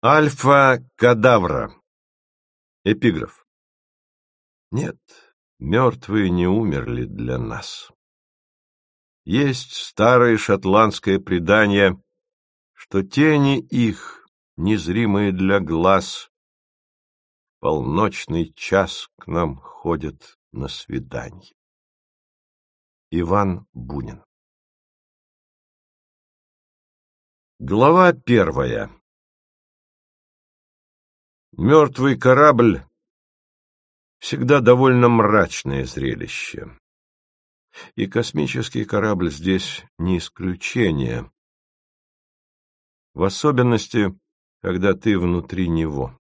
Альфа-кадавра. Эпиграф. Нет, мертвые не умерли для нас. Есть старое шотландское предание, что тени их, незримые для глаз, в полночный час к нам ходят на свиданье. Иван Бунин. Глава 1. Мертвый корабль всегда довольно мрачное зрелище. И космический корабль здесь не исключение, в особенности, когда ты внутри него.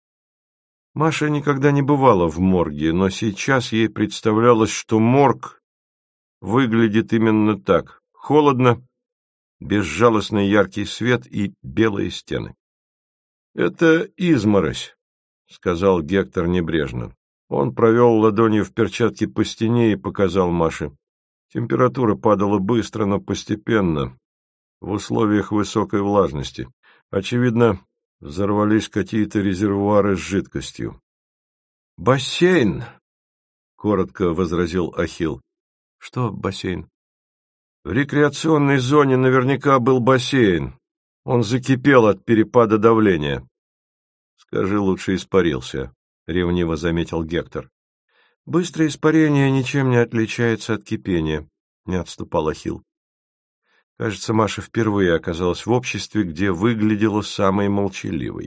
Маша никогда не бывала в морге, но сейчас ей представлялось, что морг выглядит именно так: холодно, безжалостный яркий свет и белые стены. — Это изморозь, — сказал Гектор небрежно. Он провел ладонью в перчатке по стене и показал Маше. Температура падала быстро, но постепенно, в условиях высокой влажности. Очевидно, взорвались какие-то резервуары с жидкостью. — Бассейн! — коротко возразил Ахилл. — Что бассейн? — В рекреационной зоне наверняка был бассейн. Он закипел от перепада давления. — Скажи, лучше испарился, — ревниво заметил Гектор. — Быстрое испарение ничем не отличается от кипения, — не отступал Ахилл. Кажется, Маша впервые оказалась в обществе, где выглядела самой молчаливой.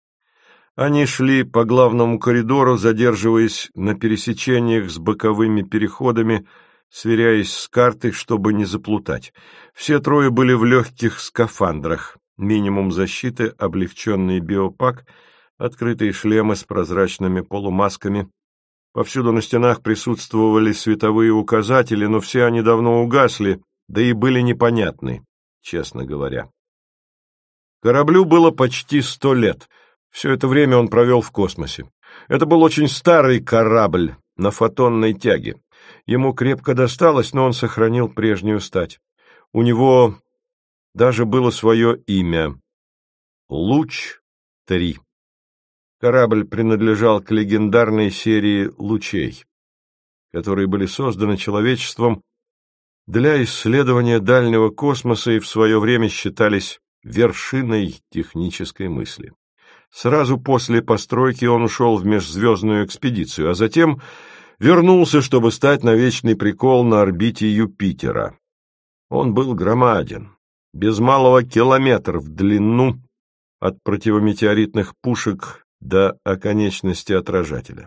Они шли по главному коридору, задерживаясь на пересечениях с боковыми переходами, сверяясь с картой, чтобы не заплутать. Все трое были в легких скафандрах, минимум защиты, облегченный биопак, открытые шлемы с прозрачными полумасками. Повсюду на стенах присутствовали световые указатели, но все они давно угасли, да и были непонятны, честно говоря. Кораблю было почти 100 лет. Все это время он провел в космосе. Это был очень старый корабль на фотонной тяге. Ему крепко досталось, но он сохранил прежнюю стать. У него даже было свое имя — Луч-3. Корабль принадлежал к легендарной серии лучей, которые были созданы человечеством для исследования дальнего космоса и в свое время считались вершиной технической мысли. Сразу после постройки он ушел в межзвездную экспедицию, а затем вернулся, чтобы стать на вечный прикол на орбите Юпитера. Он был громаден, без малого километр в длину, от противометеоритных пушек до оконечности отражателя.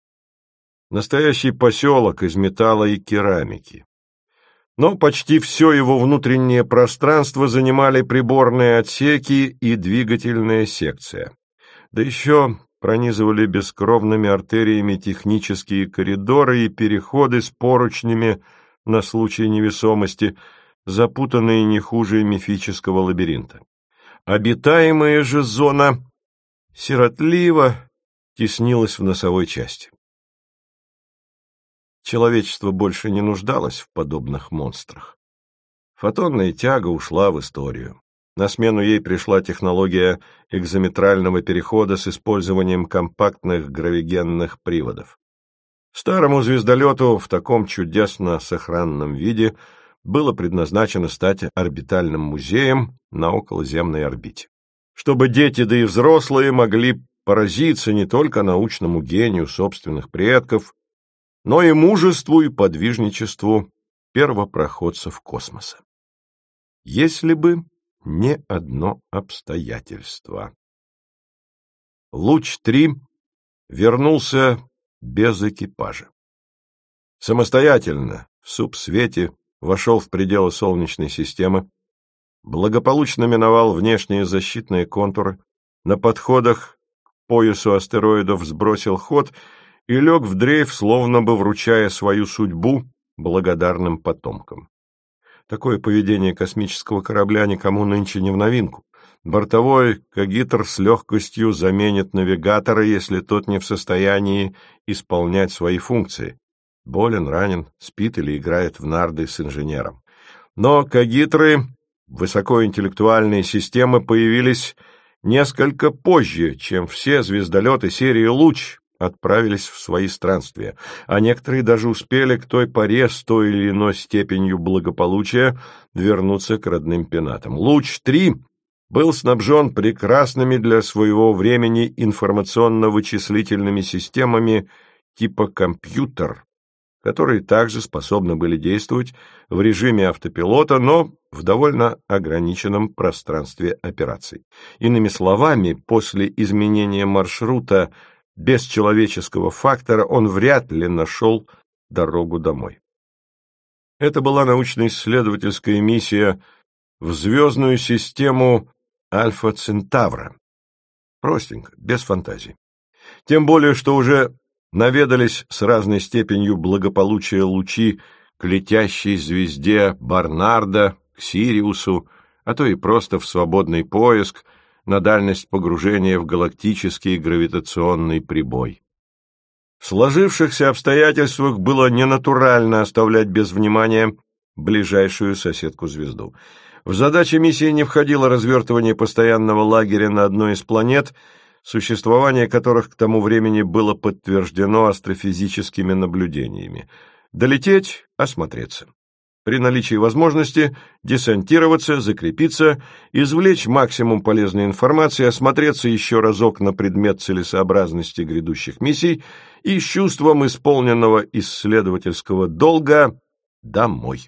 Настоящий поселок из металла и керамики. Но почти все его внутреннее пространство занимали приборные отсеки и двигательная секция. Да еще пронизывали бескровными артериями технические коридоры и переходы с поручнями на случай невесомости, запутанные не хуже мифического лабиринта. Обитаемая же зона сиротливо теснилась в носовой части. Человечество больше не нуждалось в подобных монстрах. Фотонная тяга ушла в историю. На смену ей пришла технология экзометрального перехода с использованием компактных гравигенных приводов. Старому звездолету в таком чудесно сохранном виде было предназначено стать орбитальным музеем на околоземной орбите, чтобы дети, да и взрослые могли поразиться не только научному гению собственных предков, но и мужеству и подвижничеству первопроходцев космоса. Если бы не одно обстоятельство. Луч-3 вернулся без экипажа. Самостоятельно, в субсвете, вошел в пределы Солнечной системы, благополучно миновал внешние защитные контуры, на подходах к поясу астероидов сбросил ход и лег в дрейф, словно бы вручая свою судьбу благодарным потомкам. Такое поведение космического корабля никому нынче не в новинку. Бортовой когитер с легкостью заменит навигатора, если тот не в состоянии исполнять свои функции. Болен, ранен, спит или играет в нарды с инженером. Но когитры, высокоинтеллектуальные системы, появились несколько позже, чем все звездолеты серии «Луч» отправились в свои странствия, а некоторые даже успели к той поре с той или иной степенью благополучия вернуться к родным пенатам. «Луч-3» был снабжен прекрасными для своего времени информационно-вычислительными системами типа компьютер, которые также способны были действовать в режиме автопилота, но в довольно ограниченном пространстве операций. Иными словами, после изменения маршрута без человеческого фактора он вряд ли нашел дорогу домой. Это была научно-исследовательская миссия в звездную систему Альфа Центавра. Простенько, без фантазий. Тем более, что уже наведались с разной степенью благополучия лучи к летящей звезде Барнарда, к Сириусу, а то и просто в свободный поиск на дальность погружения в галактический гравитационный прибой. В сложившихся обстоятельствах было ненатурально оставлять без внимания ближайшую соседку-звезду. В задачи миссии не входило развертывание постоянного лагеря на одной из планет, существование которых к тому времени было подтверждено астрофизическими наблюдениями. Долететь, осмотреться. При наличии возможности десантироваться, закрепиться, извлечь максимум полезной информации, осмотреться еще разок на предмет целесообразности грядущих миссий и с чувством исполненного исследовательского долга домой.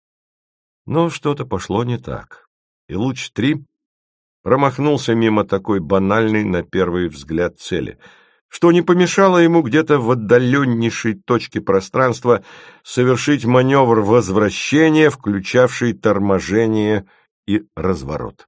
Но что-то пошло не так, и Луч-3 промахнулся мимо такой банальной на первый взгляд цели, что не помешало ему где-то в отдаленнейшей точке пространства совершить маневр возвращения, включавший торможение и разворот.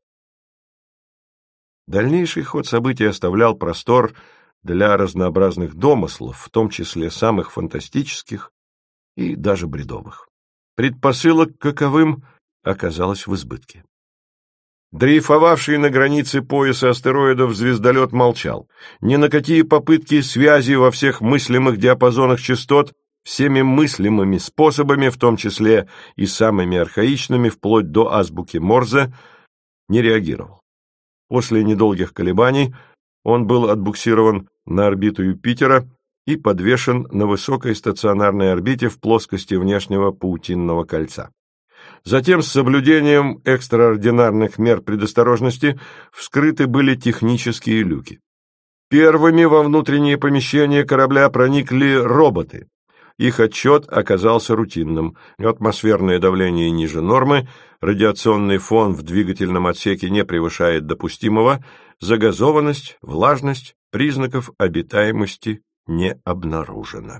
Дальнейший ход событий оставлял простор для разнообразных домыслов, в том числе самых фантастических и даже бредовых. Предпосылок к каковым оказалось в избытке. Дрейфовавший на границе пояса астероидов звездолет молчал. Ни на какие попытки связи во всех мыслимых диапазонах частот всеми мыслимыми способами, в том числе и самыми архаичными, вплоть до азбуки Морзе, не реагировал. После недолгих колебаний он был отбуксирован на орбиту Юпитера и подвешен на высокой стационарной орбите в плоскости внешнего паутинного кольца. Затем с соблюдением экстраординарных мер предосторожности вскрыты были технические люки. Первыми во внутренние помещения корабля проникли роботы. Их отчет оказался рутинным. Атмосферное давление ниже нормы, радиационный фон в двигательном отсеке не превышает допустимого, загазованность, влажность, признаков обитаемости не обнаружено.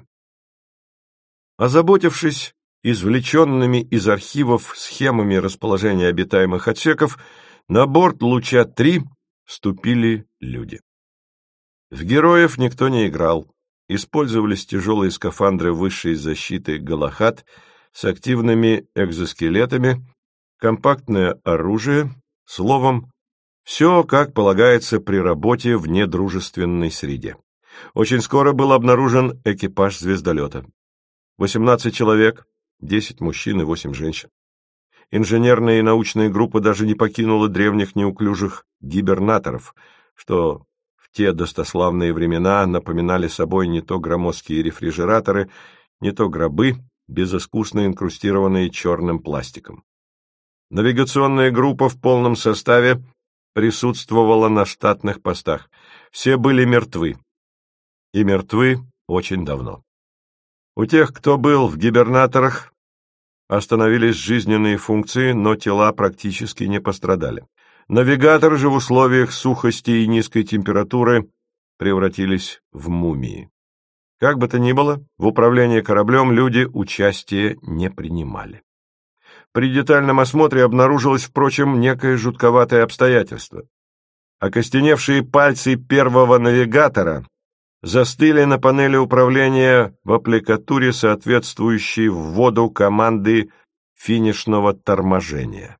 Озаботившись извлеченными из архивов схемами расположения обитаемых отсеков, на борт Луча-3 вступили люди. В героев никто не играл. Использовались тяжелые скафандры высшей защиты «Галахад» с активными экзоскелетами, компактное оружие, словом, все, как полагается при работе в недружественной среде. Очень скоро был обнаружен экипаж звездолета. 18 человек, 10 мужчин и 8 женщин. Инженерная и научная группа даже не покинула древних неуклюжих гибернаторов, что в те достославные времена напоминали собой не то громоздкие рефрижераторы, не то гробы, безыскусно инкрустированные черным пластиком. Навигационная группа в полном составе присутствовала на штатных постах. Все были мертвы. И мертвы очень давно. У тех, кто был в гибернаторах, остановились жизненные функции, но тела практически не пострадали. Навигаторы же в условиях сухости и низкой температуры превратились в мумии. Как бы то ни было, в управлении кораблем люди участия не принимали. При детальном осмотре обнаружилось, впрочем, некое жутковатое обстоятельство. Окостеневшие пальцы первого навигатора застыли на панели управления в аппликатуре, соответствующей вводу команды финишного торможения.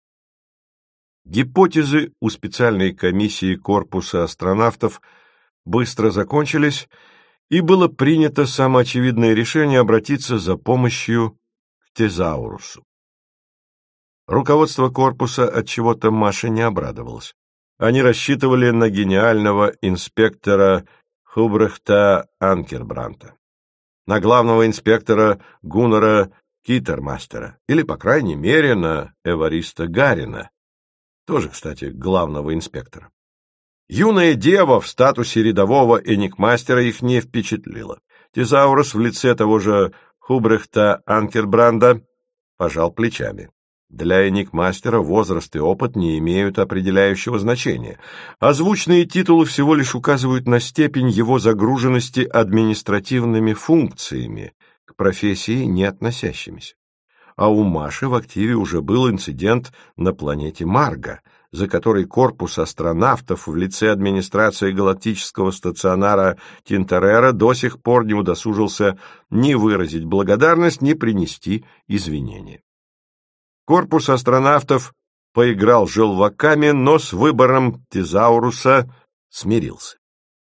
Гипотезы у специальной комиссии корпуса астронавтов быстро закончились, и было принято самоочевидное решение обратиться за помощью к Тезаурусу. Руководство корпуса от чего-то Маше не обрадовалось. Они рассчитывали на гениального инспектора Хубрехта Анкербранта, на главного инспектора Гуннара Киттермастера или, по крайней мере, на Эвариста Гарина, тоже, кстати, главного инспектора. Юная дева в статусе рядового эникмастера их не впечатлила. Тезаурус в лице того же Хубрехта Анкербранда пожал плечами. Для эникмастера возраст и опыт не имеют определяющего значения. Озвученные титулы всего лишь указывают на степень его загруженности административными функциями, к профессии не относящимися. А у Маши в активе уже был инцидент на планете Марга, за который корпус астронавтов в лице администрации галактического стационара Тинтерера до сих пор не удосужился ни выразить благодарность, ни принести извинения. Корпус астронавтов поиграл желваками, но с выбором Тезауруса смирился.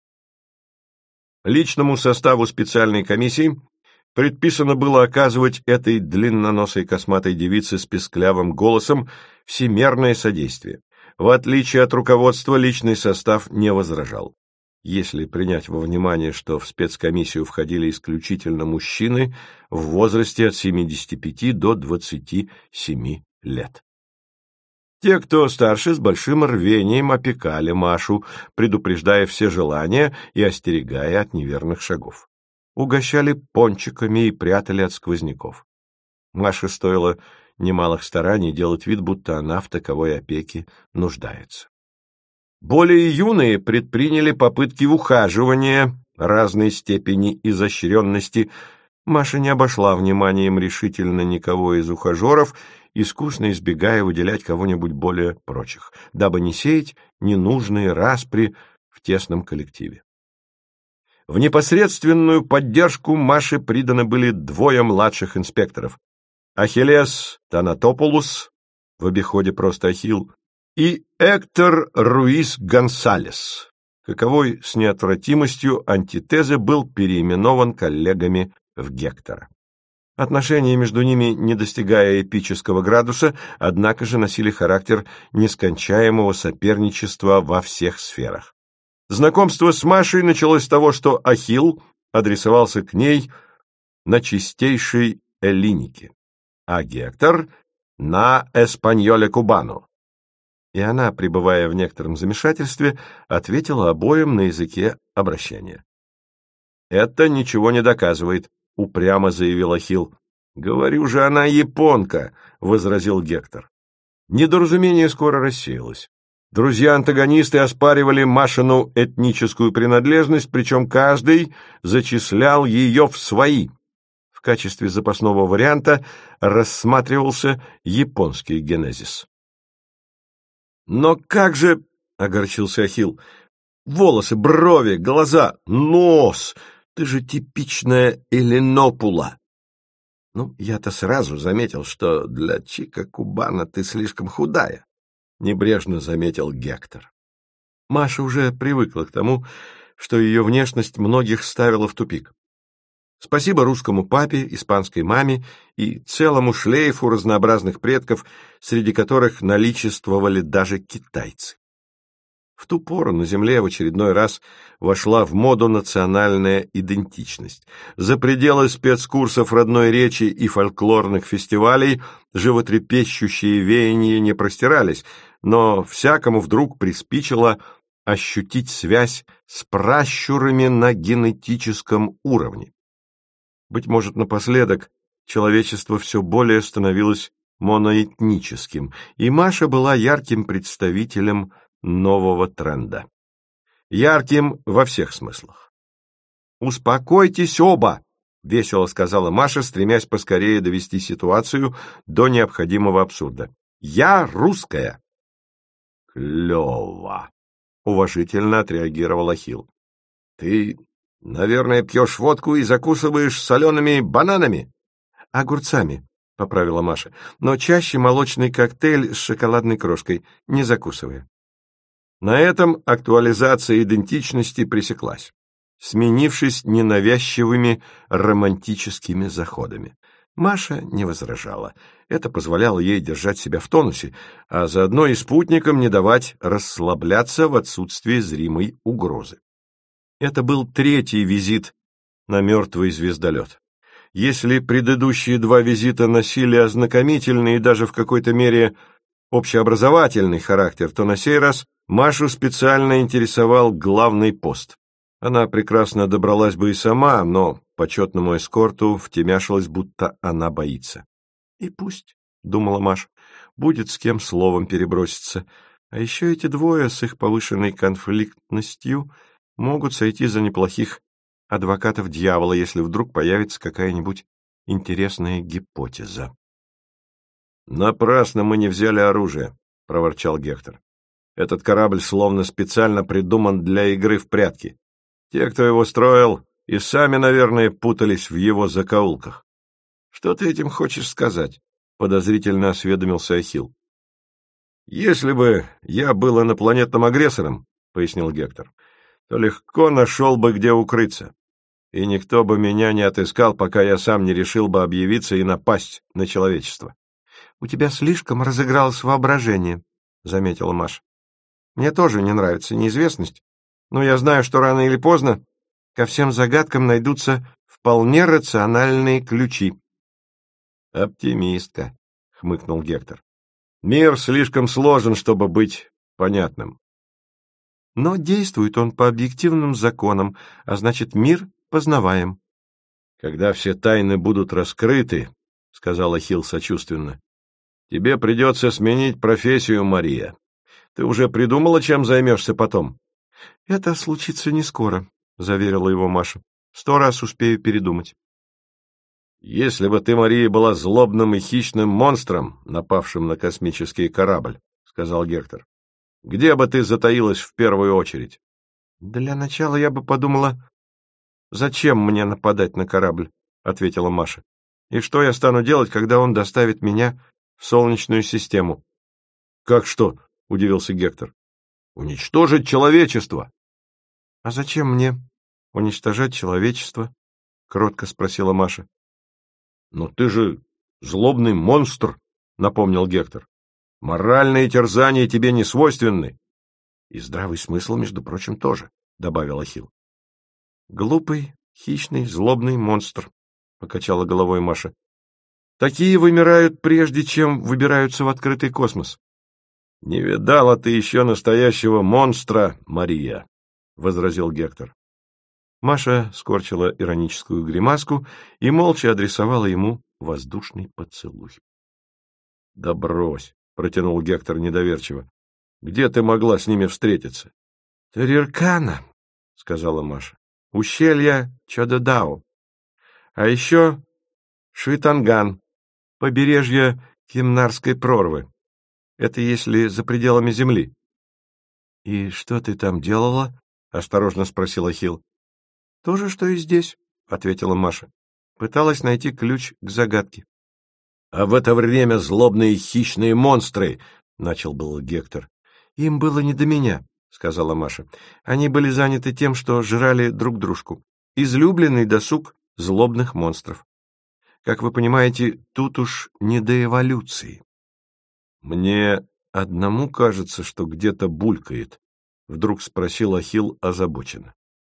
Личному составу специальной комиссии предписано было оказывать этой длинноносой косматой девице с песклявым голосом всемерное содействие. В отличие от руководства, личный состав не возражал. Если принять во внимание, что в спецкомиссию входили исключительно мужчины в возрасте от 75 до 27 лет. Те, кто старше, с большим рвением опекали Машу, предупреждая все желания и остерегая от неверных шагов. Угощали пончиками и прятали от сквозняков. Маше стоило немалых стараний делать вид, будто она в таковой опеке нуждается. Более юные предприняли попытки ухаживания разной степени изощренности. Маша не обошла вниманием решительно никого из ухажеров, искусно избегая выделять кого-нибудь более прочих, дабы не сеять ненужные распри в тесном коллективе. В непосредственную поддержку Маше приданы были двое младших инспекторов: Ахиллес Танатопулус, в обиходе просто Ахилл, и Эктор Руис Гонсалес, каковой с неотвратимостью антитезы был переименован коллегами в Гектора. Отношения между ними, не достигая эпического градуса, однако же носили характер нескончаемого соперничества во всех сферах. Знакомство с Машей началось с того, что Ахилл адресовался к ней на чистейшей эллинике, а Гектор — на эспаньоле кубано. И она, пребывая в некотором замешательстве, ответила обоим на языке обращения. «Это ничего не доказывает», — упрямо заявил Ахилл. «Говорю же, она японка», — возразил Гектор. Недоразумение скоро рассеялось. Друзья-антагонисты оспаривали Машину этническую принадлежность, причем каждый зачислял ее в свои. В качестве запасного варианта рассматривался японский генезис. «Но как же, — огорчился Ахилл, — волосы, брови, глаза, нос! Ты же типичная эллинопула!» «Ну, я-то сразу заметил, что для Чика Кубана ты слишком худая», — небрежно заметил Гектор. Маша уже привыкла к тому, что ее внешность многих ставила в тупик. Спасибо русскому папе, испанской маме и целому шлейфу разнообразных предков, среди которых наличествовали даже китайцы. В ту пору на Земле в очередной раз вошла в моду национальная идентичность. За пределы спецкурсов родной речи и фольклорных фестивалей животрепещущие веяния не простирались, но всякому вдруг приспичило ощутить связь с пращурами на генетическом уровне. Быть может, напоследок человечество все более становилось моноэтническим, и Маша была ярким представителем нового тренда. Ярким во всех смыслах. «Успокойтесь оба!» — весело сказала Маша, стремясь поскорее довести ситуацию до необходимого абсурда. «Я русская!» «Клево!» — уважительно отреагировал Ахилл. «Ты, наверное, пьешь водку и закусываешь солеными бананами?» «Огурцами», — поправила Маша, «но чаще молочный коктейль с шоколадной крошкой, не закусывая». На этом актуализация идентичности пресеклась, сменившись ненавязчивыми романтическими заходами. Маша не возражала. Это позволяло ей держать себя в тонусе, а заодно и спутникам не давать расслабляться в отсутствии зримой угрозы. Это был третий визит на мертвый звездолет. Если предыдущие два визита носили ознакомительный и даже в какой-то мере общеобразовательный характер, то на сей раз Машу специально интересовал главный пост. Она прекрасно добралась бы и сама, но почетному эскорту втемяшилась, будто она боится. «И пусть», — думала Маша, — «будет с кем словом переброситься. А еще эти двое с их повышенной конфликтностью могут сойти за неплохих адвокатов дьявола, если вдруг появится какая-нибудь интересная гипотеза». «Напрасно мы не взяли оружие», — проворчал Гектор. «Этот корабль словно специально придуман для игры в прятки. Те, кто его строил, и сами, наверное, путались в его закоулках». «Что ты этим хочешь сказать?» — подозрительно осведомился Ахилл. «Если бы я был инопланетным агрессором, — пояснил Гектор, — то легко нашел бы, где укрыться, и никто бы меня не отыскал, пока я сам не решил бы объявиться и напасть на человечество». «У тебя слишком разыгралось воображение», — заметила Маша. «Мне тоже не нравится неизвестность, но я знаю, что рано или поздно ко всем загадкам найдутся вполне рациональные ключи». «Оптимистка», — хмыкнул Гектор. «Мир слишком сложен, чтобы быть понятным». «Но действует он по объективным законам, а значит, мир познаваем». «Когда все тайны будут раскрыты, — сказал Ахилл сочувственно, — тебе придется сменить профессию, Мария. Ты уже придумала, чем займешься потом?» «Это случится не скоро», — заверила его Маша. «100 раз успею передумать». «Если бы ты, Мария, была злобным и хищным монстром, напавшим на космический корабль, — сказал Гектор, — где бы ты затаилась в первую очередь?» «Для начала я бы подумала, зачем мне нападать на корабль, — ответила Маша. — И что я стану делать, когда он доставит меня в Солнечную систему?» «Как что? — удивился Гектор. — Уничтожить человечество!» «А зачем мне уничтожать человечество?» — кротко спросила Маша. «Но ты же злобный монстр, — напомнил Гектор. — Моральные терзания тебе не свойственны. — И здравый смысл, между прочим, тоже, — добавил Ахилл. «Глупый, хищный, злобный монстр», — покачала головой Маша. «Такие вымирают, прежде чем выбираются в открытый космос». «Не видала ты еще настоящего монстра, Мария», — возразил Гектор. Маша скорчила ироническую гримаску и молча адресовала ему воздушный поцелуй. «Да брось», — протянул Гектор недоверчиво. «Где ты могла с ними встретиться?» «Тариркана», — сказала Маша. «Ущелье Чадодао. А еще Швитанган, побережье Кимнарской прорвы. Это если за пределами Земли». «И что ты там делала?» — осторожно спросил Ахилл. «То же, что и здесь», — ответила Маша. «Пыталась найти ключ к загадке». «А в это время злобные хищные монстры», — начал был Гектор. «Им было не до меня», — сказала Маша. «Они были заняты тем, что жрали друг дружку. Излюбленный досуг злобных монстров. Как вы понимаете, тут уж не до эволюции». «Мне одному кажется, что где-то булькает», — вдруг спросил Ахилл озабоченно.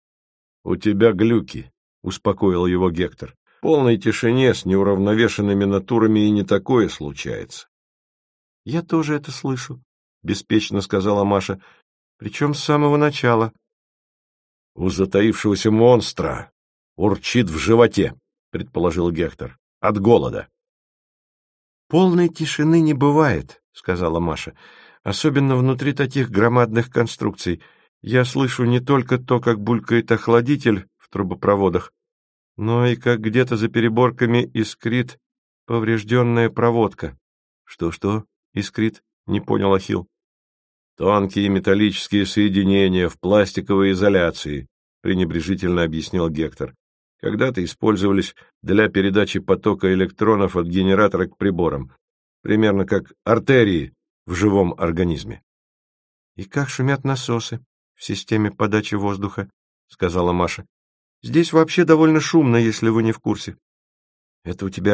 «У тебя глюки», — успокоил его Гектор. «В полной тишине с неуравновешенными натурами и не такое случается». «Я тоже это слышу», — беспечно сказала Маша. «Причем с самого начала». «У затаившегося монстра урчит в животе», — предположил Гектор. «От голода». «Полной тишины не бывает», — сказала Маша. «Особенно внутри таких громадных конструкций. Я слышу не только то, как булькает охладитель в трубопроводах, но и как где-то за переборками искрит поврежденная проводка». «Что-что?» — искрит? — не понял Ахилл. «Тонкие металлические соединения в пластиковой изоляции», — пренебрежительно объяснил Гектор. «Когда-то использовались для передачи потока электронов от генератора к приборам, примерно как артерии в живом организме». «И как шумят насосы в системе подачи воздуха», — сказала Маша. «Здесь вообще довольно шумно, если вы не в курсе». «Это у тебя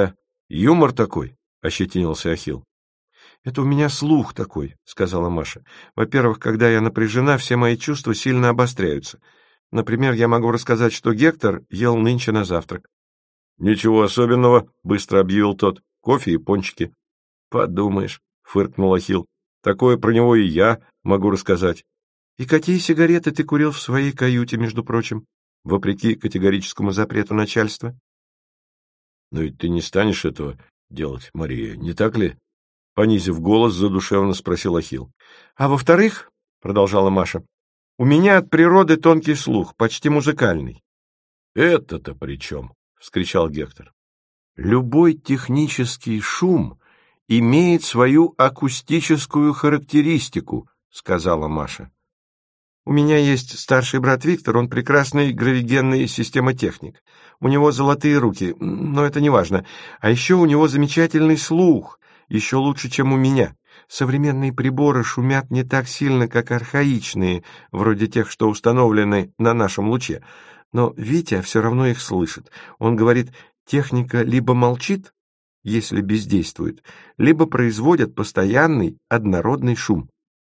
Юмор такой, — ощетинился Ахилл. — Это у меня слух такой, — сказала Маша. — Во-первых, когда я напряжена, все мои чувства сильно обостряются. Например, я могу рассказать, что Гектор ел нынче на завтрак. — Ничего особенного, — быстро объявил тот. — Кофе и пончики. — Подумаешь, — фыркнул Ахилл. — Такое про него и я могу рассказать. — И какие сигареты ты курил в своей каюте, между прочим, вопреки категорическому запрету начальства? — Но ведь ты не станешь этого делать, Мария, не так ли? — понизив голос, задушевно спросил Ахилл. — А во-вторых, — продолжала Маша, — у меня от природы тонкий слух, почти музыкальный. — Это-то при чем? — вскричал Гектор. — Любой технический шум имеет свою акустическую характеристику, — сказала Маша. У меня есть старший брат Виктор, он прекрасный гравигенный системотехник. У него золотые руки, но это не важно. А еще у него замечательный слух, еще лучше, чем у меня. Современные приборы шумят не так сильно, как архаичные, вроде тех, что установлены на нашем луче. Но Витя все равно их слышит. Он говорит, техника либо молчит, если бездействует, либо производит постоянный однородный шум.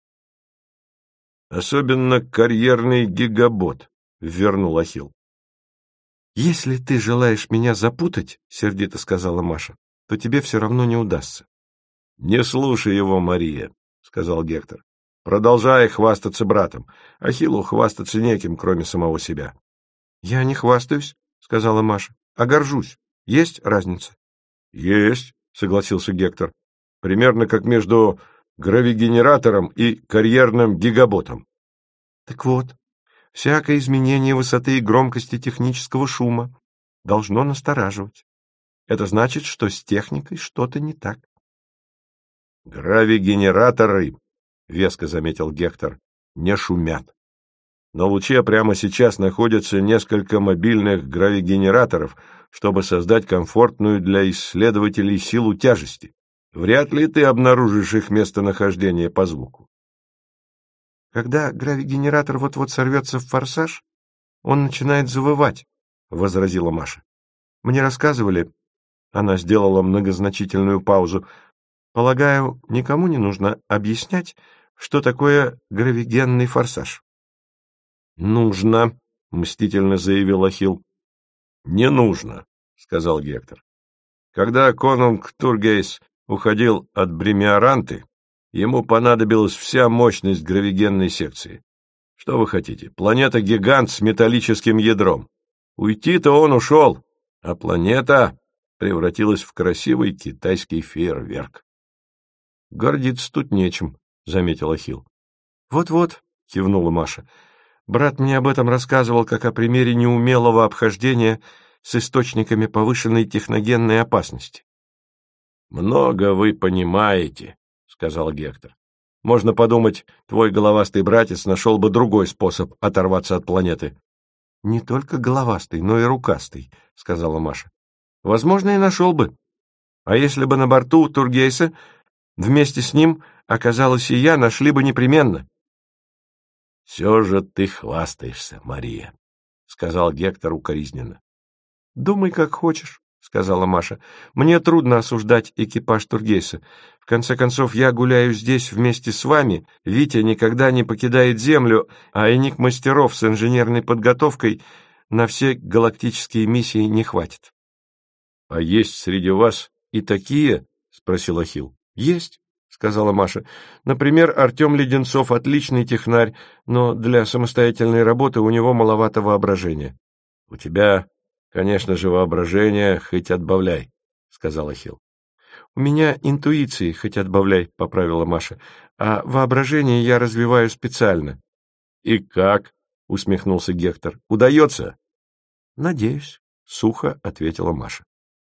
Особенно карьерный гигабот, — вернул Ахилл. — Если ты желаешь меня запутать, — сердито сказала Маша, — то тебе все равно не удастся. — Не слушай его, Мария, — сказал Гектор. — Продолжай хвастаться братом. Ахиллу хвастаться неким, кроме самого себя. — Я не хвастаюсь, — сказала Маша, — а горжусь. Есть разница? — Есть, — согласился Гектор. — Примерно как между гравигенератором и карьерным гигаботом. Так вот, всякое изменение высоты и громкости технического шума должно настораживать. Это значит, что с техникой что-то не так. Гравигенераторы, — веско заметил Гектор, — не шумят. На луче прямо сейчас находятся несколько мобильных гравигенераторов, чтобы создать комфортную для исследователей силу тяжести. Вряд ли ты обнаружишь их местонахождение по звуку. Когда гравигенератор вот-вот сорвется в форсаж, он начинает завывать, — возразила Маша. Мне рассказывали, она сделала многозначительную паузу, полагаю, никому не нужно объяснять, что такое гравигенный форсаж. — Нужно, — мстительно заявил Ахилл. — Не нужно, — сказал Гектор. Когда конунг Тургейс уходил от Бремиаранты, ему понадобилась вся мощность гравигенной секции. Что вы хотите? Планета-гигант с металлическим ядром. Уйти-то он ушел, а планета превратилась в красивый китайский фейерверк. — Гордиться тут нечем, — заметил Ахилл. Вот-вот, — кивнула Маша, — брат мне об этом рассказывал как о примере неумелого обхождения с источниками повышенной техногенной опасности. — Много вы понимаете, — сказал Гектор. — Можно подумать, твой головастый братец нашел бы другой способ оторваться от планеты. — Не только головастый, но и рукастый, — сказала Маша. — Возможно, и нашел бы. А если бы на борту Тургейса вместе с ним оказалась и я, нашли бы непременно. — Все же ты хвастаешься, Мария, — сказал Гектор укоризненно. — Думай, как хочешь, — сказала Маша. — Мне трудно осуждать экипаж Тургейса. В конце концов, я гуляю здесь вместе с вами, Витя никогда не покидает Землю, а эник-мастеров с инженерной подготовкой на все галактические миссии не хватит. — А есть среди вас и такие? — спросил Ахилл. — Есть, — сказала Маша. — Например, Артем Леденцов — отличный технарь, но для самостоятельной работы у него маловато воображения. — У тебя... Конечно же, воображение хоть отбавляй, — сказал Ахилл. — У меня интуиции хоть отбавляй, — поправила Маша, — а воображение я развиваю специально. — И как? — усмехнулся Гектор. — Удается? — Надеюсь, — сухо ответила Маша.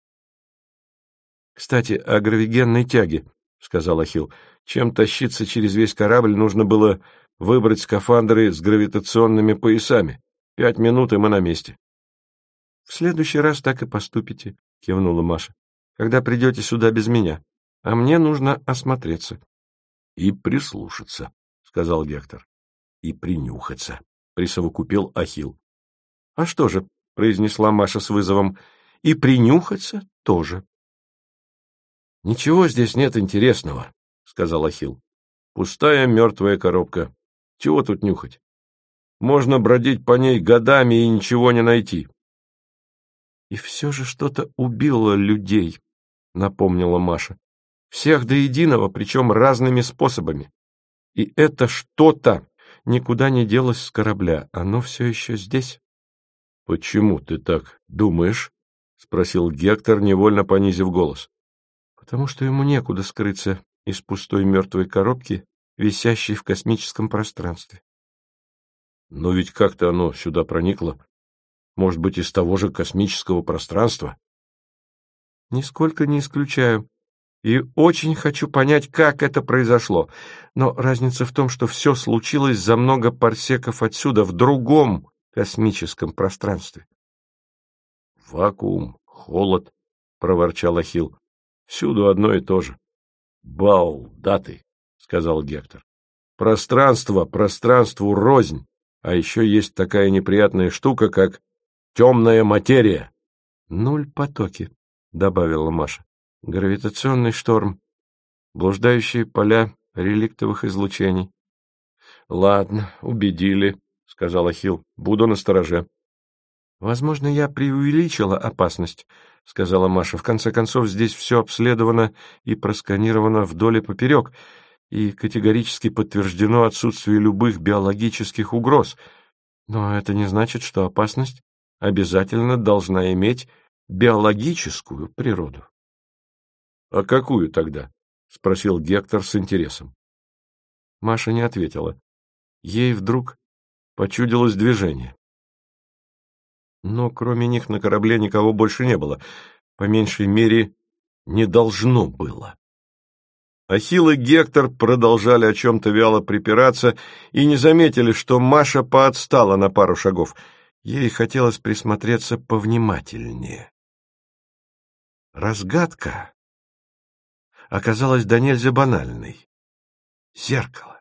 — Кстати, о гравигенной тяге, — сказал Ахилл. — Чем тащиться через весь корабль, нужно было выбрать скафандры с гравитационными поясами. 5 минут, и мы на месте. — В следующий раз так и поступите, — кивнула Маша, — когда придете сюда без меня. А мне нужно осмотреться. — И прислушаться, — сказал Гектор. — И принюхаться, — присовокупил Ахилл. — А что же, — произнесла Маша с вызовом, — и принюхаться тоже. «Ничего здесь нет интересного», — сказал Ахилл. «Пустая мертвая коробка. Чего тут нюхать? Можно бродить по ней годами и ничего не найти». «И все же что-то убило людей», — напомнила Маша. «Всех до единого, причем разными способами. И это что-то никуда не делось с корабля. Оно все еще здесь». «Почему ты так думаешь?» — спросил Гектор, невольно понизив голос. «Потому что ему некуда скрыться из пустой мертвой коробки, висящей в космическом пространстве». «Но ведь как-то оно сюда проникло. Может быть, из того же космического пространства?» «Нисколько не исключаю. И очень хочу понять, как это произошло. Но разница в том, что все случилось за много парсеков отсюда, в другом космическом пространстве». «Вакуум, холод», — проворчал Ахилл. «Всюду одно и то же». «Балдатый», — сказал Гектор. «Пространство пространству рознь, а еще есть такая неприятная штука, как темная материя». «Нуль потоки», — добавила Маша. «Гравитационный шторм, блуждающие поля реликтовых излучений». «Ладно, убедили», — сказал Ахилл. «Буду настороже». «Возможно, я преувеличила опасность», — сказала Маша. «В конце концов, здесь все обследовано и просканировано вдоль и поперек, и категорически подтверждено отсутствие любых биологических угроз. Но это не значит, что опасность обязательно должна иметь биологическую природу». «А какую тогда?» — спросил Гектор с интересом. Маша не ответила. Ей вдруг почудилось движение. Но кроме них на корабле никого больше не было. По меньшей мере, не должно было. Ахилл и Гектор продолжали о чем-то вяло припираться и не заметили, что Маша поотстала на пару шагов. Ей хотелось присмотреться повнимательнее. Разгадка оказалась до нельзя банальной. Зеркало.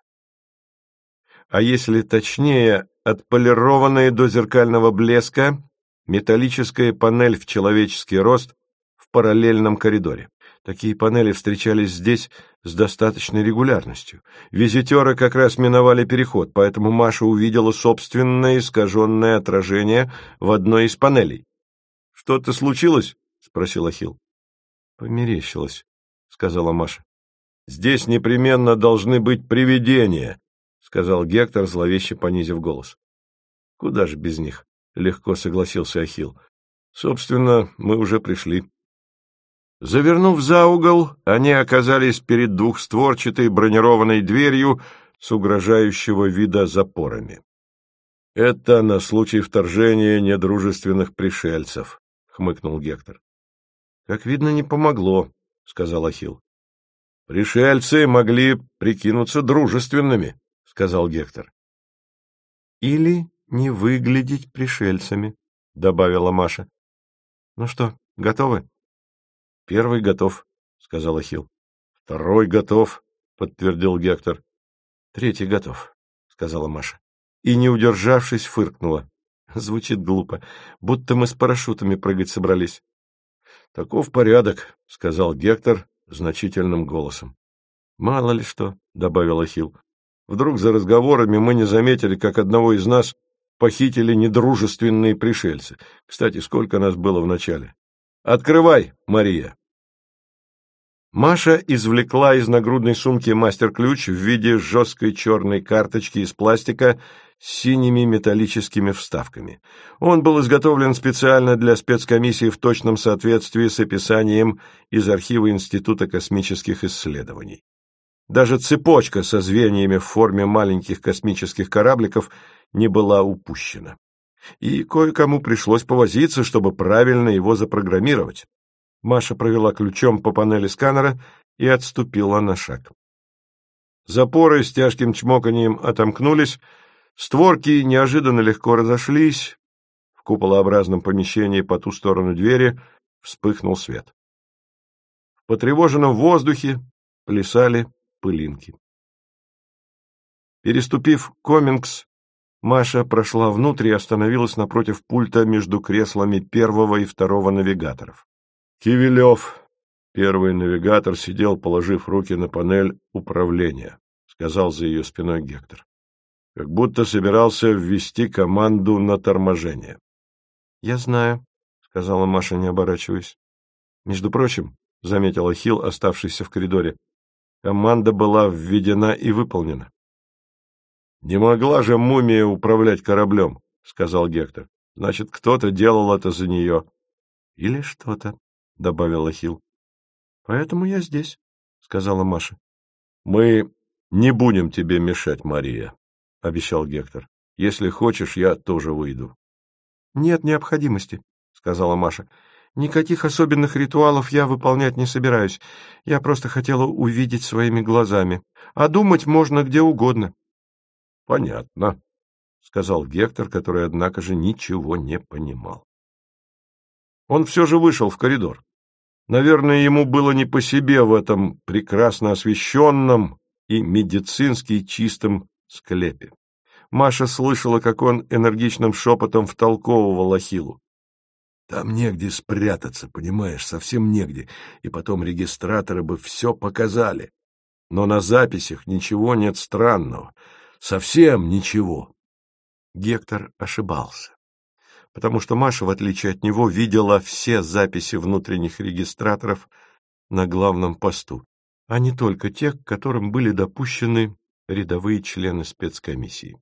А если точнее, отполированная до зеркального блеска металлическая панель в человеческий рост в параллельном коридоре. Такие панели встречались здесь с достаточной регулярностью. Визитеры как раз миновали переход, поэтому Маша увидела собственное искаженное отражение в одной из панелей. — Что-то случилось? — спросил Ахилл. — Померещилось, — сказала Маша. — Здесь непременно должны быть привидения, — сказал Гектор, зловеще понизив голос. — Куда же без них? — легко согласился Ахилл. — Собственно, мы уже пришли. Завернув за угол, они оказались перед двухстворчатой бронированной дверью с угрожающего вида запорами. — Это на случай вторжения недружественных пришельцев, — хмыкнул Гектор. — Как видно, не помогло, — сказал Ахилл. — Пришельцы могли прикинуться дружественными, — сказал Гектор. — Или не выглядеть пришельцами, — добавила Маша. — Ну что, готовы? — Первый готов, — сказал Ахилл. — Второй готов, — подтвердил Гектор. — Третий готов, — сказала Маша. И, не удержавшись, фыркнула. Звучит глупо, будто мы с парашютами прыгать собрались. — Таков порядок, — сказал Гектор значительным голосом. — Мало ли что, — добавил Ахилл. — Вдруг за разговорами мы не заметили, как одного из нас похитили недружественные пришельцы. Кстати, сколько нас было вначале? «Открывай, Мария!» Маша извлекла из нагрудной сумки мастер-ключ в виде жесткой черной карточки из пластика с синими металлическими вставками. Он был изготовлен специально для спецкомиссии в точном соответствии с описанием из архива Института космических исследований. Даже цепочка со звеньями в форме маленьких космических корабликов не была упущена. И кое-кому пришлось повозиться, чтобы правильно его запрограммировать. Маша провела ключом по панели сканера и отступила на шаг. Запоры с тяжким чмоканьем отомкнулись, створки неожиданно легко разошлись. В куполообразном помещении по ту сторону двери вспыхнул свет. В потревоженном воздухе плясали пылинки. Переступив комингс, Маша прошла внутрь и остановилась напротив пульта между креслами первого и второго навигаторов. — Кивилев, Первый навигатор сидел, положив руки на панель управления, — сказал за ее спиной Гектор. Как будто собирался ввести команду на торможение. — Я знаю, — сказала Маша, не оборачиваясь. Между прочим, — заметила Хилл, оставшийся в коридоре, — команда была введена и выполнена. — Не могла же мумия управлять кораблем, — сказал Гектор. — Значит, кто-то делал это за нее. — Или что-то, — добавила Хилл. — Поэтому я здесь, — сказала Маша. — Мы не будем тебе мешать, Мария, — обещал Гектор. — Если хочешь, я тоже выйду. — Нет необходимости, — сказала Маша. — Никаких особенных ритуалов я выполнять не собираюсь. Я просто хотела увидеть своими глазами. А думать можно где угодно. — Понятно, — сказал Гектор, который, однако же, ничего не понимал. Он все же вышел в коридор. Наверное, ему было не по себе в этом прекрасно освещенном и медицински чистом склепе. Маша слышала, как он энергичным шепотом втолковывал Ахиллу. «Там негде спрятаться, понимаешь, совсем негде, и потом регистраторы бы все показали. Но на записях ничего нет странного, совсем ничего». Гектор ошибался, потому что Маша, в отличие от него, видела все записи внутренних регистраторов на главном посту, а не только те, к которым были допущены рядовые члены спецкомиссии.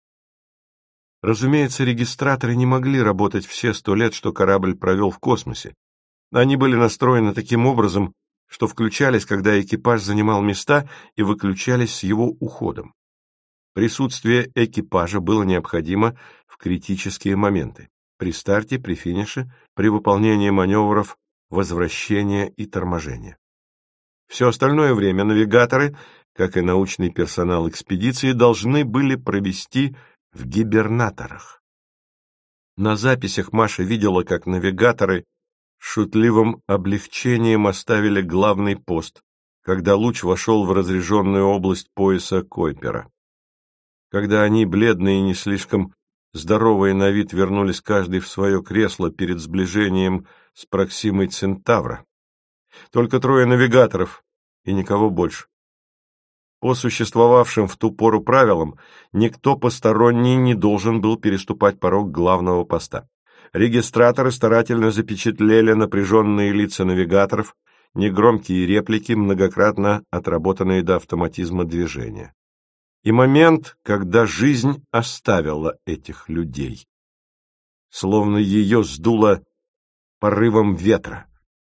Разумеется, регистраторы не могли работать все 100 лет, что корабль провел в космосе. Они были настроены таким образом, что включались, когда экипаж занимал места, и выключались с его уходом. Присутствие экипажа было необходимо в критические моменты: при старте, при финише, при выполнении маневров возвращения и торможения. Все остальное время навигаторы, как и научный персонал экспедиции, должны были провести в гибернаторах. На записях Маша видела, как навигаторы с шутливым облегчением оставили главный пост, когда луч вошел в разряженную область пояса Койпера. Когда они, бледные и не слишком здоровые на вид, вернулись каждый в свое кресло перед сближением с Проксимой Центавра. Только 3 навигаторов и никого больше. По существовавшим в ту пору правилам, никто посторонний не должен был переступать порог главного поста. Регистраторы старательно запечатлели напряженные лица навигаторов, негромкие реплики, многократно отработанные до автоматизма движения. И момент, когда жизнь оставила этих людей, словно ее сдуло порывом ветра.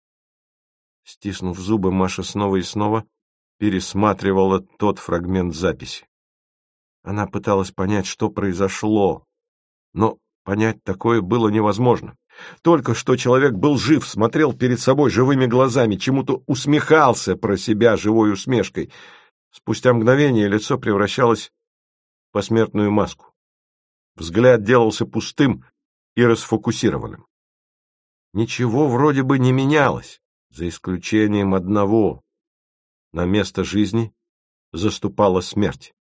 Стиснув зубы, Маша снова и снова пересматривала тот фрагмент записи. Она пыталась понять, что произошло, но понять такое было невозможно. Только что человек был жив, смотрел перед собой живыми глазами, чему-то усмехался про себя живой усмешкой. Спустя мгновение лицо превращалось в посмертную маску. Взгляд делался пустым и расфокусированным. Ничего вроде бы не менялось, за исключением одного. На место жизни заступала смерть.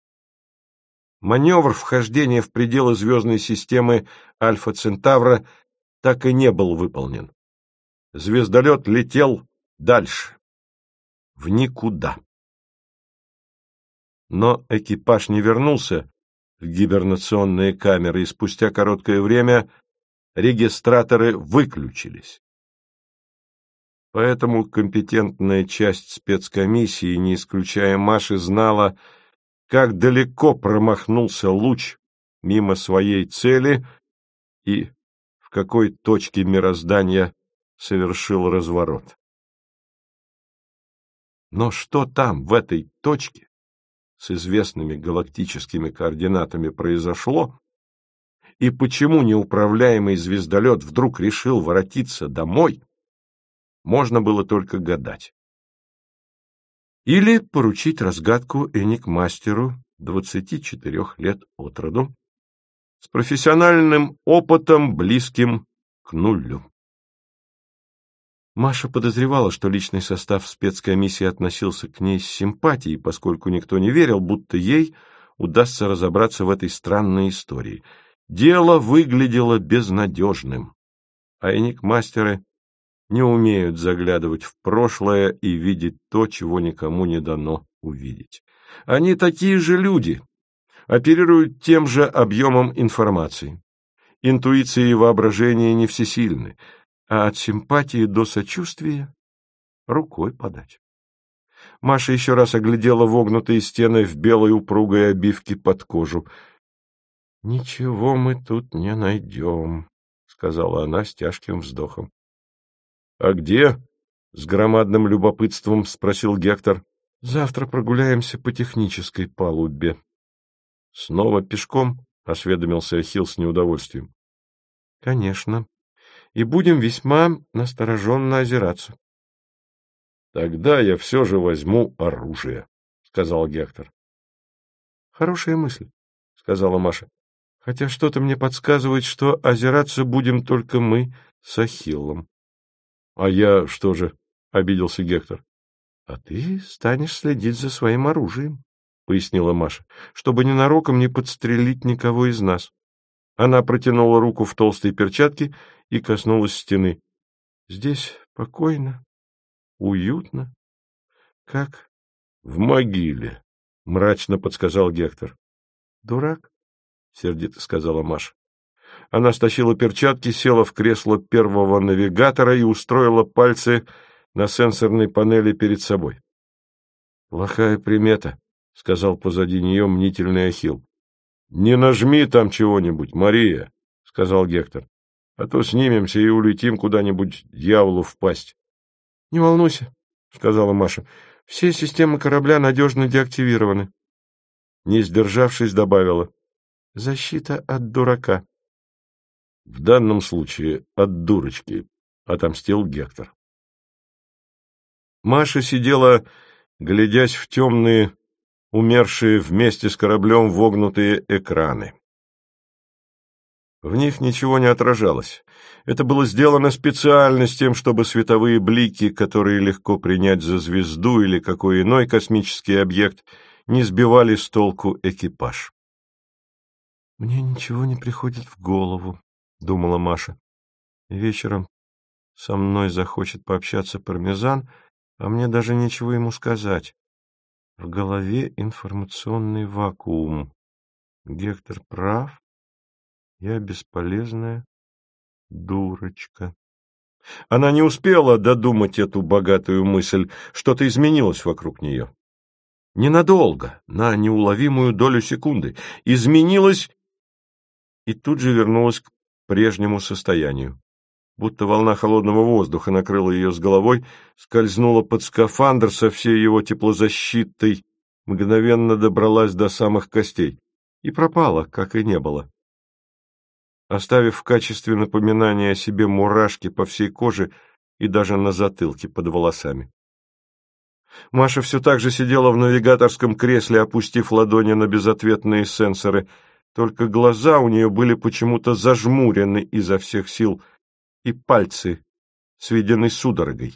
Маневр вхождения в пределы звездной системы Альфа Центавра так и не был выполнен. Звездолет летел дальше, в никуда. Но экипаж не вернулся в гибернационные камеры, и спустя короткое время регистраторы выключились. Поэтому компетентная часть спецкомиссии, не исключая Маши, знала, как далеко промахнулся луч мимо своей цели и в какой точке мироздания совершил разворот. Но что там, в этой точке, с известными галактическими координатами произошло, и почему неуправляемый звездолет вдруг решил воротиться домой, можно было только гадать. Или поручить разгадку энигмастеру 24 лет от роду, с профессиональным опытом, близким к нулю. Маша подозревала, что личный состав спецкомиссии относился к ней с симпатией, поскольку никто не верил, будто ей удастся разобраться в этой странной истории. Дело выглядело безнадежным, а энигмастеры не умеют заглядывать в прошлое и видеть то, чего никому не дано увидеть. Они такие же люди, оперируют тем же объемом информации. Интуиция и воображение не всесильны, а от симпатии до сочувствия рукой подать. Маша еще раз оглядела вогнутые стены в белой упругой обивке под кожу. — Ничего мы тут не найдем, — сказала она с тяжким вздохом. — А где? — с громадным любопытством спросил Гектор. — Завтра прогуляемся по технической палубе. — Снова пешком? — осведомился Ахилл с неудовольствием. — Конечно. И будем весьма настороженно озираться. — Тогда я все же возьму оружие, — сказал Гектор. — Хорошая мысль, — сказала Маша. — Хотя что-то мне подсказывает, что озираться будем только мы с Ахиллом. — А я что же? — обиделся Гектор. — А ты станешь следить за своим оружием, — пояснила Маша, — чтобы ненароком не подстрелить никого из нас. Она протянула руку в толстой перчатке и коснулась стены. — Здесь спокойно, уютно, как в могиле, — мрачно подсказал Гектор. — Дурак, — сердито сказала Маша. Она стащила перчатки, села в кресло первого навигатора и устроила пальцы на сенсорной панели перед собой. — Плохая примета, — сказал позади нее мнительный Ахилл. — Не нажми там чего-нибудь, Мария, — сказал Гектор, — а то снимемся и улетим куда-нибудь дьяволу в пасть. — Не волнуйся, — сказала Маша, — все системы корабля надежно деактивированы. Не сдержавшись, добавила: — Защита от дурака. — В данном случае от дурочки, — отомстил Гектор. Маша сидела, глядясь в темные, умершие вместе с кораблем вогнутые экраны. В них ничего не отражалось. Это было сделано специально с тем, чтобы световые блики, которые легко принять за звезду или какой иной космический объект, не сбивали с толку экипаж. «Мне ничего не приходит в голову», — думала Маша. «Вечером со мной захочет пообщаться пармезан, а мне даже нечего ему сказать. В голове информационный вакуум. Гектор прав. Я бесполезная дурочка». Она не успела додумать эту богатую мысль, что-то изменилось вокруг нее. Ненадолго, на неуловимую долю секунды. Изменилось и тут же вернулось к прежнему состоянию. Будто волна холодного воздуха накрыла ее с головой, скользнула под скафандр со всей его теплозащитой, мгновенно добралась до самых костей и пропала, как и не было, оставив в качестве напоминания о себе мурашки по всей коже и даже на затылке под волосами. Маша все так же сидела в навигаторском кресле, опустив ладони на безответные сенсоры, только глаза у нее были почему-то зажмурены изо всех сил, и пальцы сведены судорогой.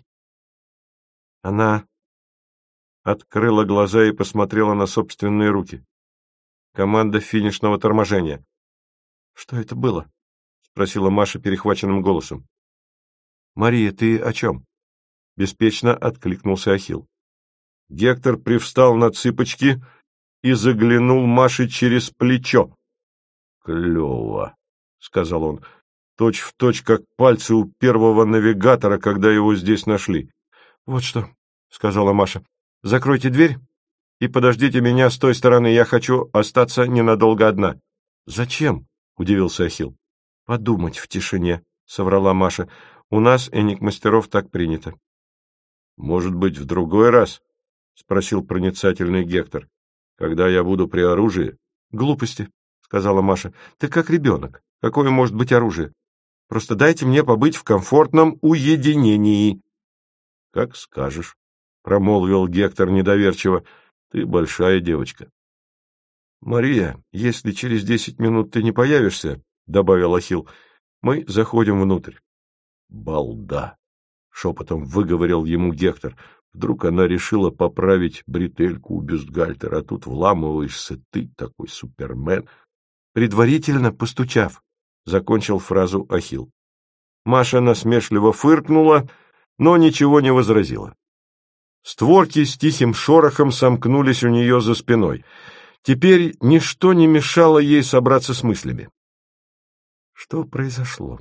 Она открыла глаза и посмотрела на собственные руки. Команда финишного торможения. — Что это было? — спросила Маша перехваченным голосом. — Мария, ты о чем? — беспечно откликнулся Ахилл. Гектор привстал на цыпочки и заглянул Маше через плечо. — Клево, — сказал он, — точь-в-точь, как пальцы у первого навигатора, когда его здесь нашли. — Вот что, — сказала Маша, — закройте дверь и подождите меня с той стороны, я хочу остаться ненадолго одна. — Зачем? — удивился Ахилл. — Подумать в тишине, — соврала Маша. — У нас, эникмастеров, так принято. — Может быть, в другой раз? — спросил проницательный Гектор. — Когда я буду при оружии? — Глупости, — сказала Маша. — Ты как ребенок. Какое может быть оружие? Просто дайте мне побыть в комфортном уединении. — Как скажешь, — промолвил Гектор недоверчиво. — Ты большая девочка. — Мария, если через 10 минут ты не появишься, — добавил Ахилл, — мы заходим внутрь. — Балда! — шепотом выговорил ему Гектор. Вдруг она решила поправить бретельку у бюстгальтера, а тут вламываешься ты, такой супермен. Предварительно постучав, — закончил фразу Ахилл. Маша насмешливо фыркнула, но ничего не возразила. Створки с тихим шорохом сомкнулись у нее за спиной. Теперь ничто не мешало ей собраться с мыслями. Что произошло?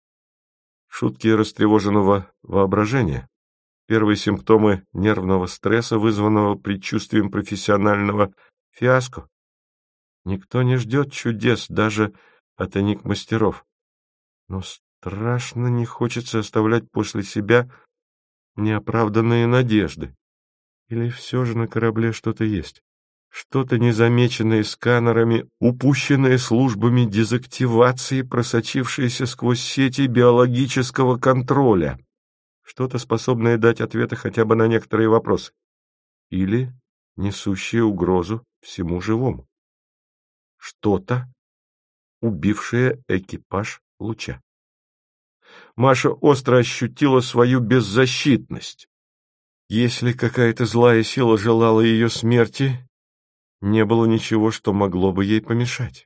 Шутки растревоженного воображения? Первые симптомы нервного стресса, вызванного предчувствием профессионального фиаско? Никто не ждет чудес, даже от энигмастеров. Но страшно не хочется оставлять после себя неоправданные надежды. Или все же на корабле что-то есть? Что-то незамеченное сканерами, упущенное службами дезактивации, просочившееся сквозь сети биологического контроля. Что-то, способное дать ответы хотя бы на некоторые вопросы. Или несущее угрозу всему живому. Что-то, убившее экипаж луча. Маша остро ощутила свою беззащитность. Если какая-то злая сила желала ее смерти, не было ничего, что могло бы ей помешать.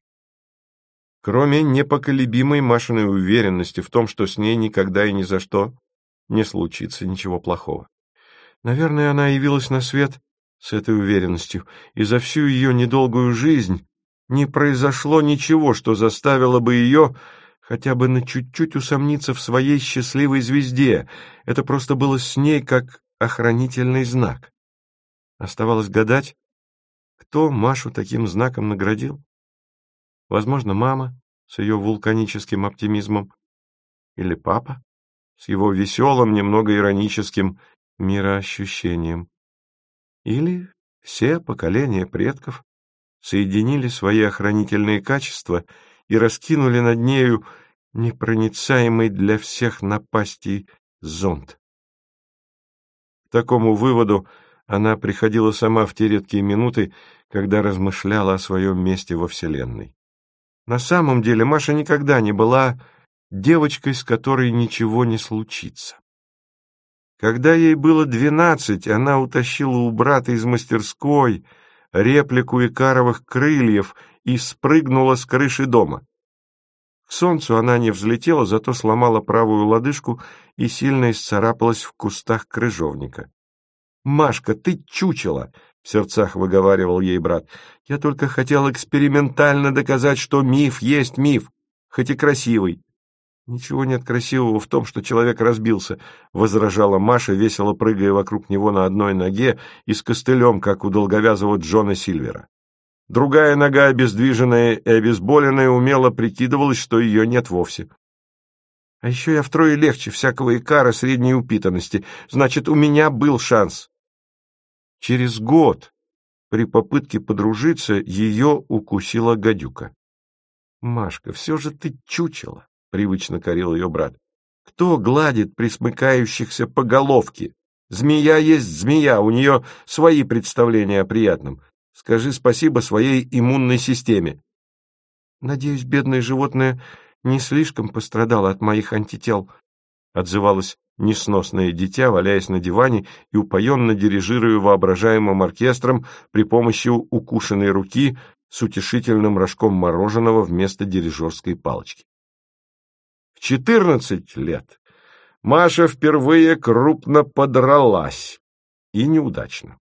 Кроме непоколебимой Машиной уверенности в том, что с ней никогда и ни за что не случится ничего плохого. Наверное, она явилась на свет с этой уверенностью, и за всю ее недолгую жизнь не произошло ничего, что заставило бы ее хотя бы на чуть-чуть усомниться в своей счастливой звезде. Это просто было с ней как охранительный знак. Оставалось гадать, кто Машу таким знаком наградил. Возможно, мама с ее вулканическим оптимизмом, или папа с его веселым, немного ироническим мироощущением. Или все поколения предков соединили свои охранительные качества и раскинули над нею непроницаемый для всех напастей зонт. К такому выводу она приходила сама в те редкие минуты, когда размышляла о своем месте во Вселенной. На самом деле Маша никогда не была девочкой, с которой ничего не случится. Когда ей было 12, она утащила у брата из мастерской реплику икаровых крыльев и спрыгнула с крыши дома. К солнцу она не взлетела, зато сломала правую лодыжку и сильно исцарапалась в кустах крыжовника. «Машка, ты чучело!» — в сердцах выговаривал ей брат. «Я только хотел экспериментально доказать, что миф есть миф, хоть и красивый». «Ничего нет красивого в том, что человек разбился», — возражала Маша, весело прыгая вокруг него на одной ноге и с костылем, как у долговязого Джона Сильвера. Другая нога, обездвиженная и обезболенная, умело прикидывалась, что ее нет вовсе. «А еще я втрое легче всякого икара средней упитанности. Значит, у меня был шанс». Через год, при попытке подружиться, ее укусила гадюка. «Машка, все же ты чучело», — привычно корил ее брат. «Кто гладит присмыкающихся по головке? Змея есть змея, у нее свои представления о приятном. Скажи спасибо своей иммунной системе». «Надеюсь, бедное животное не слишком пострадало от моих антител», — отзывалось несносное дитя, валяясь на диване и упоенно дирижируя воображаемым оркестром при помощи укушенной руки с утешительным рожком мороженого вместо дирижерской палочки. В 14 лет Маша впервые крупно подралась, и неудачно.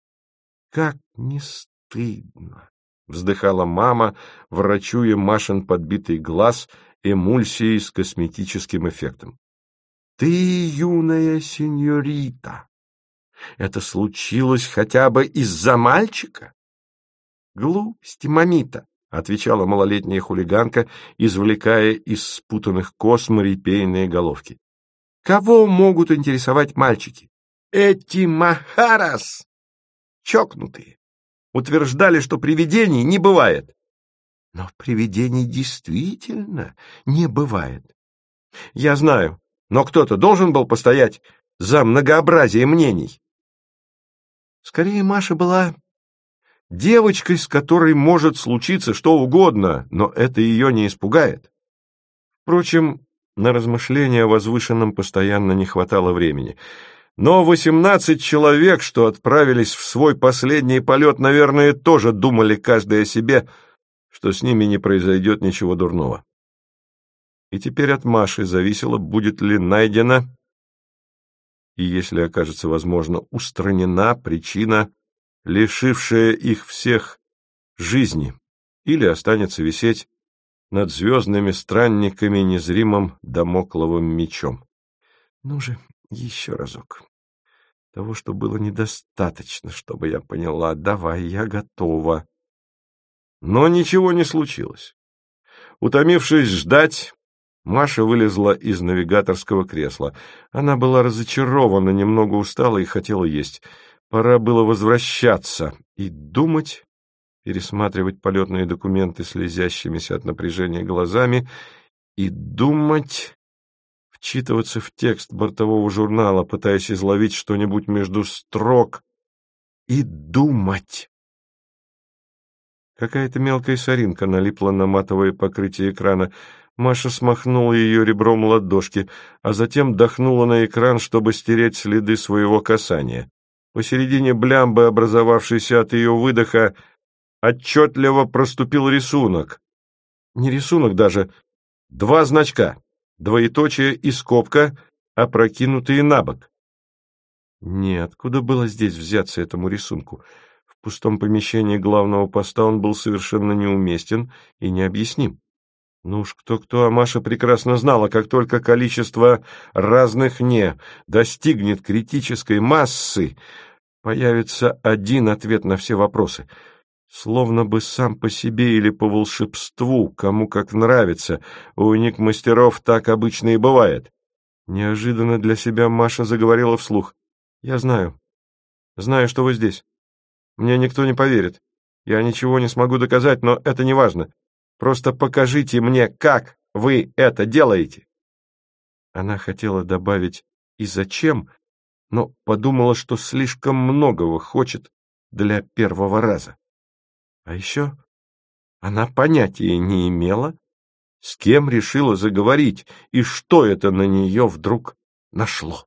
«Как не стыдно!» — вздыхала мама, врачуя Машин подбитый глаз эмульсией с косметическим эффектом. «Ты юная сеньорита! Это случилось хотя бы из-за мальчика?» «Глупости, мамита!» — отвечала малолетняя хулиганка, извлекая из спутанных кос марипейные головки. «Кого могут интересовать мальчики? Эти махарас, чокнутые, утверждали, что привидений не бывает». «Но привидений действительно не бывает». «Я знаю, но кто-то должен был постоять за многообразие мнений». Скорее, Маша была девочкой, с которой может случиться что угодно, но это ее не испугает. Впрочем, на размышления о возвышенном постоянно не хватало времени. Но 18 человек, что отправились в свой последний полет, наверное, тоже думали каждый о себе, что с ними не произойдет ничего дурного. И теперь от Маши зависело, будет ли найдена и, если окажется возможно, устранена причина, лишившая их всех жизни, или останется висеть над звездными странниками незримым дамокловым мечом. Ну же, еще разок. Того, что было недостаточно, чтобы я поняла. Давай, я готова. Но ничего не случилось. Утомившись ждать, Маша вылезла из навигаторского кресла. Она была разочарована, немного устала и хотела есть. Пора было возвращаться и думать, пересматривать полетные документы слезящимися от напряжения глазами и думать, вчитываться в текст бортового журнала, пытаясь изловить что-нибудь между строк, и думать. Какая-то мелкая соринка налипла на матовое покрытие экрана. Маша смахнула ее ребром ладошки, а затем дохнула на экран, чтобы стереть следы своего касания. Посередине блямбы, образовавшейся от ее выдоха, отчетливо проступил рисунок. Не рисунок даже, два значка, двоеточие и скобка, опрокинутые на бок. Неоткуда было здесь взяться этому рисунку. В пустом помещении главного поста он был совершенно неуместен и необъясним. Ну уж кто-кто, а Маша прекрасно знала, как только количество разных «не» достигнет критической массы, появится один ответ на все вопросы. Словно бы сам по себе или по волшебству, кому как нравится, у мастеров так обычно и бывает. Неожиданно для себя Маша заговорила вслух. «Я знаю, что вы здесь. Мне никто не поверит. Я ничего не смогу доказать, но это не важно. Просто покажите мне, как вы это делаете». Она хотела добавить «и зачем», но подумала, что слишком многого хочет для первого раза. А еще она понятия не имела, с кем решила заговорить и что это на нее вдруг нашло.